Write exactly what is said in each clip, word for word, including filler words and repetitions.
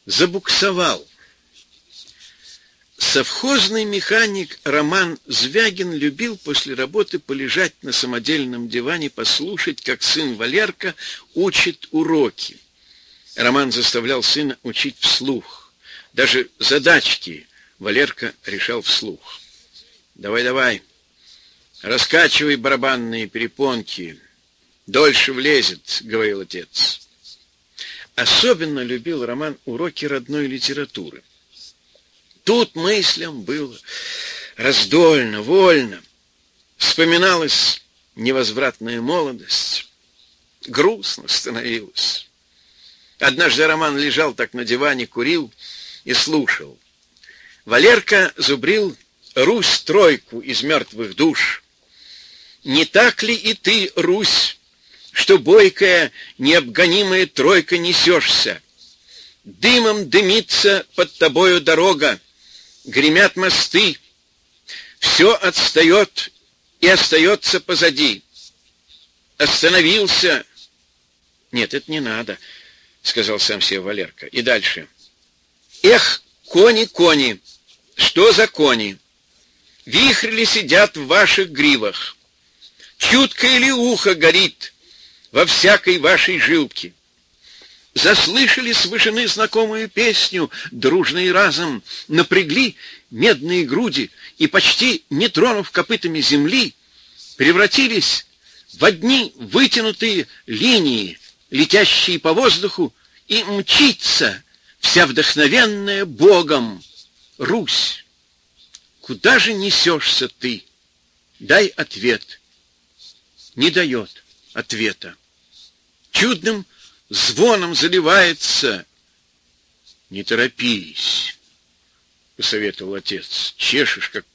забуксовал. Совхозный механик Роман Звягин любил после работы полежать на самодельном диване, послушать, как сын Валерка учит уроки. Роман заставлял сына учить вслух. Даже задачки Валерка решал вслух. «Давай, давай, раскачивай барабанные перепонки, дольше влезет», — говорил отец. Особенно любил Роман уроки родной литературы. Тут мыслям было раздольно, вольно. Вспоминалась невозвратная молодость. Грустно становилось. Однажды Роман лежал так на диване, курил и слушал. Валерка зубрил Русь-тройку из мертвых душ. «Не так ли и ты, Русь, что бойкая, необгонимая тройка несешься? Дымом дымится под тобою дорога, гремят мосты, все отстает и остается позади. Остановился». «Нет, это не надо», — сказал сам себе Валерка. И дальше. «Эх, кони, кони, что за кони? Вихри ли сидят в ваших гривах? Чуткое ли ухо горит во всякой вашей жилке? Заслышали с вышины знакомую песню, дружно и разом напрягли медные груди и, почти не тронув копытами земли, превратились в одни вытянутые линии, летящие по воздуху, и мчится вся вдохновенная Богом Русь. Куда же несешься ты? Дай ответ». Не дает ответа. Чудным звоном заливается. «Не торопись», — посоветовал отец. «Чешешь, как...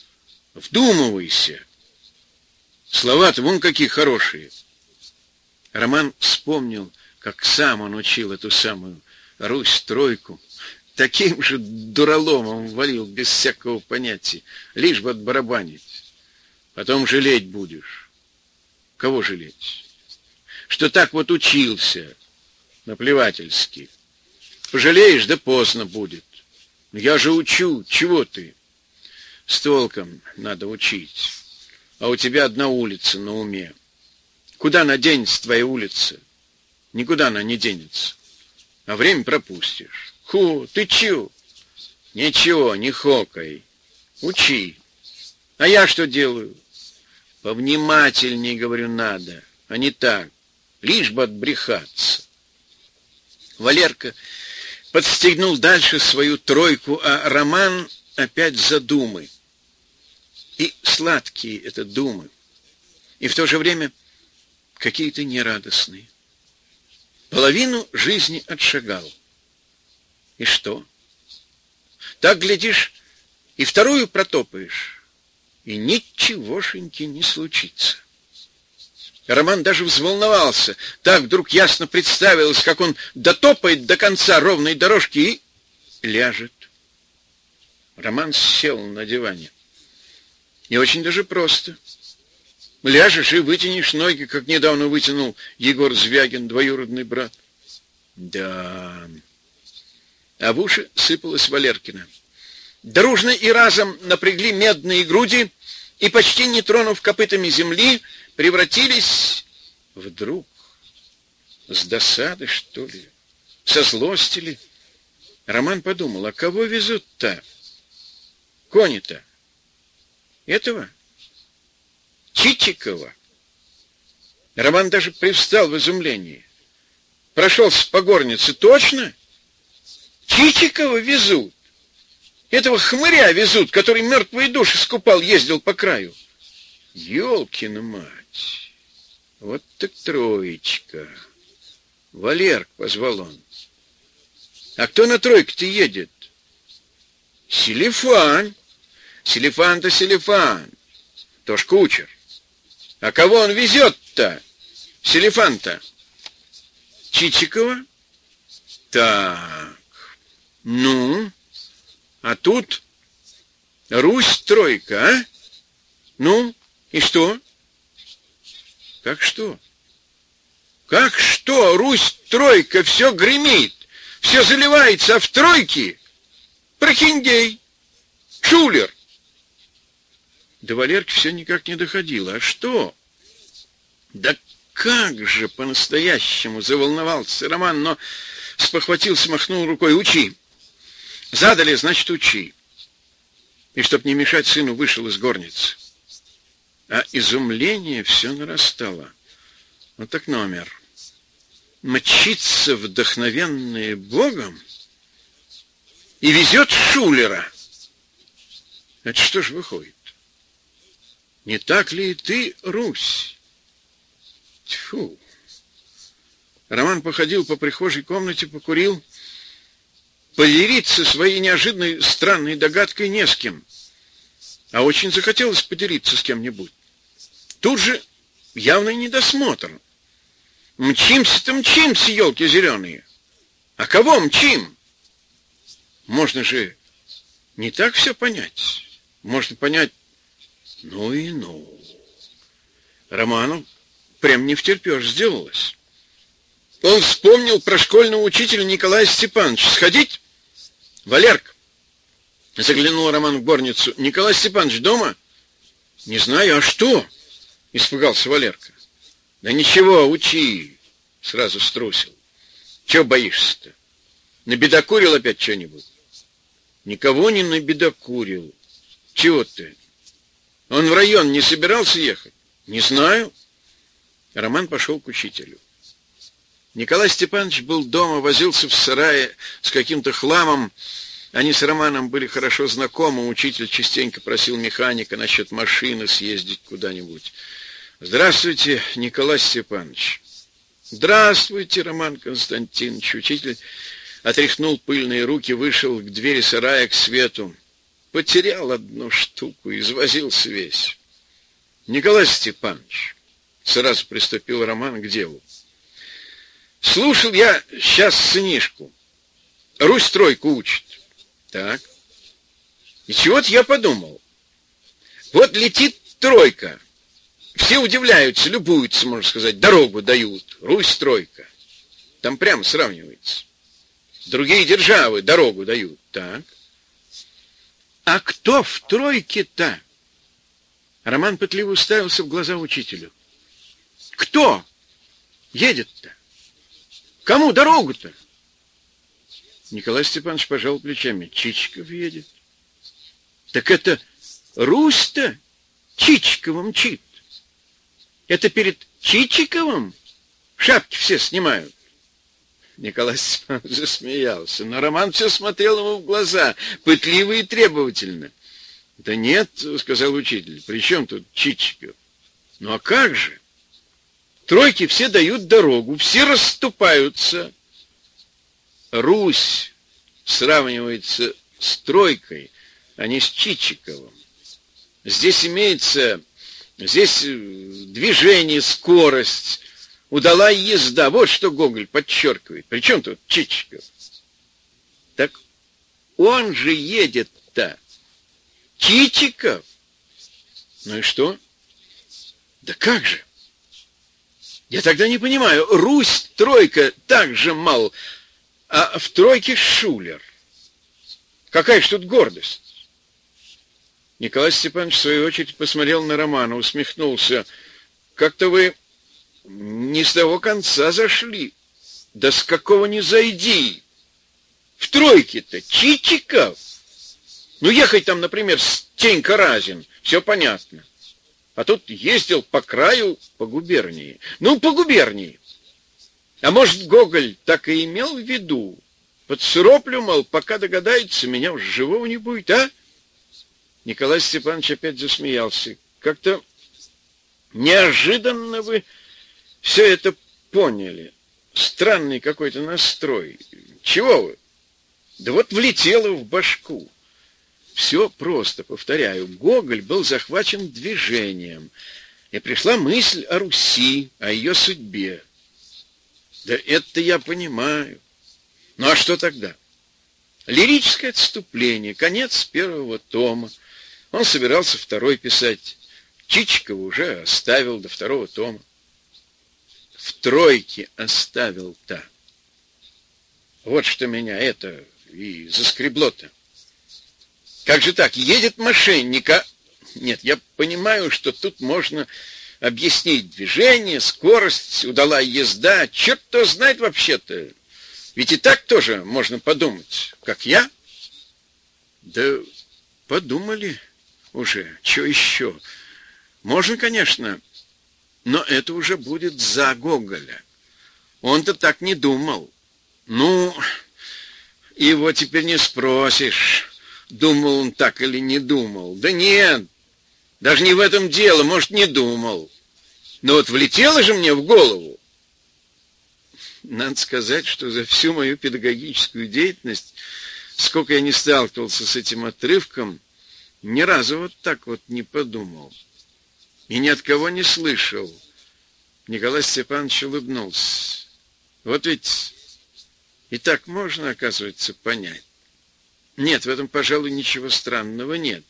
Вдумывайся. Слова-то вон какие хорошие». Роман вспомнил, как сам он учил эту самую Русь-тройку. Таким же дураломом валил, без всякого понятия, лишь бы отбарабанить. Потом жалеть будешь. Кого жалеть? Что так вот учился, наплевательски. Пожалеешь, да поздно будет. Я же учу, чего ты? С толком надо учить. А у тебя одна улица на уме. Куда она денется, твоя улица? Никуда она не денется. А время пропустишь. Ху, ты чё? Ничего, не хокай. Учи. А я что делаю? Повнимательней, говорю, надо, а не так, лишь бы отбрехаться. Валерка подстегнул дальше свою тройку, а Роман опять за думы. И сладкие это думы, и в то же время какие-то нерадостные. Половину жизни отшагал. И что? Так, глядишь, и вторую протопаешь, и ничегошеньки не случится. Роман даже взволновался. Так вдруг ясно представилось, как он дотопает до конца ровной дорожки и ляжет. Роман сел на диване. И очень даже просто. Ляжешь и вытянешь ноги, как недавно вытянул Егор Звягин, двоюродный брат. Да. А в уши сыпалась Валеркина. Дружно и разом напрягли медные груди и, почти не тронув копытами земли, превратились вдруг, с досады, что ли, со злости ли. Роман подумал, а кого везут-то? Кони-то? Этого? Чичикова? Роман даже привстал в изумлении. Прошелся по горнице. Точно? Чичикова везут? Этого хмыря везут, который мертвые души скупал, ездил по краю. Ёлкина мать! Вот так троечка. Валерк, позвал он. А кто на тройке-то едет? Селифан. Селифан-то Селифан. Тоже кучер. А кого он везет-то? Селифан-то? Чичикова? Так. Ну... А тут Русь-тройка, а? Ну, и что? Как что? Как что? Русь-тройка, все гремит. все заливается, а в тройке прохиндей, шулер. До Валерки все никак не доходило. А что? Да как же по-настоящему заволновался Роман, но спохватился, махнул рукой. Учи. Задали, значит, учи. И чтоб не мешать сыну, вышел из горницы. А изумление все нарастало. Вот так номер. Мчится вдохновенный Богом и везет шулера. Это что ж выходит? Не так ли и ты, Русь? Тьфу! Роман походил по прихожей комнате, покурил. Поделиться своей неожиданной странной догадкой не с кем. А очень захотелось поделиться с кем-нибудь. Тут же явный недосмотр. Мчимся-то мчимся, елки зеленые. А кого мчим? Можно же не так все понять. Можно понять, ну и ну. Роману прям не втерпешь сделалось. Он вспомнил про школьного учителя Николая Степановича. Сходить? Валерка. Заглянул Роман в горницу. Николай Степанович дома? Не знаю, а что? Испугался Валерка. Да ничего, учи. Сразу струсил. Чего боишься-то? Набедокурил опять что-нибудь? Никого не набедокурил. Чего ты? Он в район не собирался ехать? Не знаю. Роман пошел к учителю. Николай Степанович был дома, возился в сарае с каким-то хламом. Они с Романом были хорошо знакомы. Учитель частенько просил механика насчет машины съездить куда-нибудь. Здравствуйте, Николай Степанович. Здравствуйте, Роман Константинович. Учитель отряхнул пыльные руки, вышел к двери сарая к свету. Потерял одну штуку, извозился весь. Николай Степанович, сразу приступил Роман к делу. Слушал я сейчас сынишку. Русь тройку учит. Так. И чего-то я подумал. Вот летит тройка. Все удивляются, любуются, можно сказать, дорогу дают. Русь тройка. Там прямо сравнивается. Другие державы дорогу дают. Так. А кто в тройке-то? Роман пытливо уставился в глаза учителю. Кто едет-то? Кому дорогу-то? Николай Степанович пожал плечами. Чичиков едет. Так это Русь-то Чичикова мчит. Это перед Чичиковым шапки все снимают. Николай Степанович засмеялся, но Роман все смотрел ему в глаза, пытливо и требовательно. Да нет, сказал учитель, при чем тут Чичиков? Ну а как же? Тройки все дают дорогу, все расступаются. Русь сравнивается с тройкой, а не с Чичиковым. Здесь имеется, здесь движение, скорость, удалая езда. Вот что Гоголь подчеркивает. Причем тут Чичиков? Так он же едет-то. Чичиков? Ну и что? Да как же? Я тогда не понимаю. Русь, тройка, так же мал, а в тройке шулер. Какая ж тут гордость? Николай Степанович, в свою очередь, посмотрел на Романа, усмехнулся. Как-то вы не с того конца зашли. Да с какого не зайди. В тройке-то Чичиков. Ну, ехать там, например, с Тенька-Разин, все понятно. А тут ездил по краю, по губернии. Ну, по губернии. А может, Гоголь так и имел в виду? Подсыроплю, мол, пока догадается, меня уж живого не будет, а? Николай Степанович опять засмеялся. Как-то неожиданно вы все это поняли. Странный какой-то настрой. Чего вы? Да вот влетело в башку. Все просто, повторяю. Гоголь был захвачен движением. И пришла мысль о Руси, о ее судьбе. Да это я понимаю. Ну а что тогда? Лирическое отступление, конец первого тома. Он собирался второй писать. Чичикова уже оставил до второго тома. В тройке оставил-то. Вот что меня это и заскребло-то. Как же так? Едет мошенник, а... Нет, я понимаю, что тут можно объяснить движение, скорость, удалая езда. Черт кто знает вообще-то. Ведь и так тоже можно подумать, как я. Да подумали уже, что еще? Можно, конечно, но это уже будет за Гоголя. Он-то так не думал. Ну, его теперь не спросишь, думал он так или не думал. Да нет, даже не в этом дело, может, не думал. Но вот влетело же мне в голову. Надо сказать, что за всю мою педагогическую деятельность, сколько я не сталкивался с этим отрывком, ни разу вот так вот не подумал. И ни от кого не слышал. Николай Степанович улыбнулся. Вот ведь и так можно, оказывается, понять. Нет, в этом, пожалуй, ничего странного нет.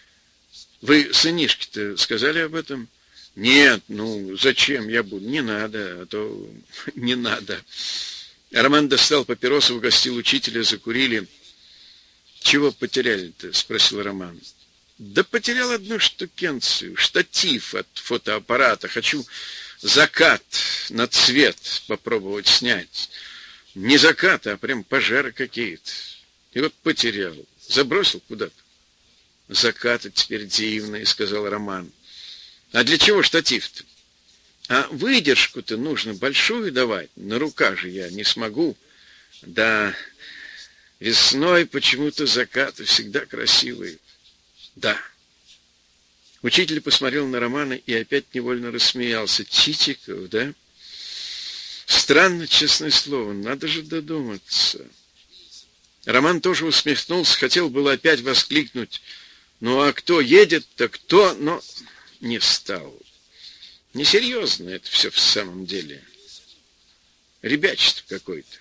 Вы сынишке-то сказали об этом? Нет, ну, зачем я буду? Не надо, а то не надо. Роман достал папиросу, угостил учителя, закурили. Чего потеряли-то? Спросил Роман. Да потерял одну штукенцию, штатив от фотоаппарата. Хочу закат на цвет попробовать снять. Не закат, а прям пожары какие-то. И вот потерял. Забросил куда-то. Закаты теперь дивные, сказал Роман. А для чего штатив-то? А выдержку-то нужно большую давать. На руках же я не смогу. Да, весной почему-то закаты всегда красивые. Да. Учитель посмотрел на Романа и опять невольно рассмеялся. Чичиков, да? Странно, честное слово, надо же додуматься. Роман тоже усмехнулся, хотел было опять воскликнуть. Ну а кто едет-то, кто, но не стал. Несерьезно это все в самом деле. Ребячество какое-то.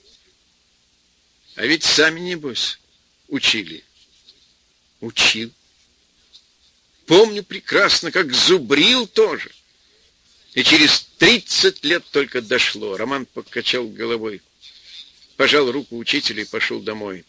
А ведь сами, небось, учили. Учил. Помню прекрасно, как зубрил тоже. И через тридцать лет только дошло. Роман покачал головой, пожал руку учителя и пошел домой.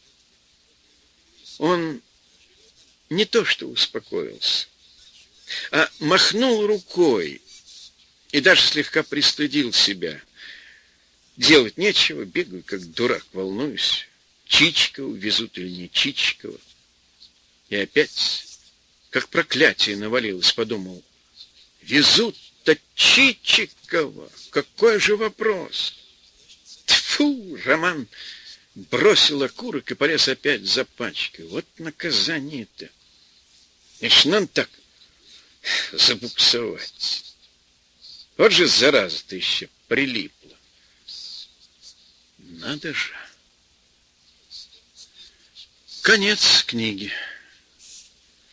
Он не то что успокоился, а махнул рукой и даже слегка пристыдил себя. Делать нечего, бегаю, как дурак, волнуюсь. Чичикова везут или не Чичикова. И опять, как проклятие навалилось, подумал, везут-то Чичикова, какой же вопрос? Тьфу, Роман бросил окурок и полез опять за пачкой. Вот наказание-то. Значит, нам так забуксовать. Вот же зараза-то еще прилипла. Надо же. Конец книги.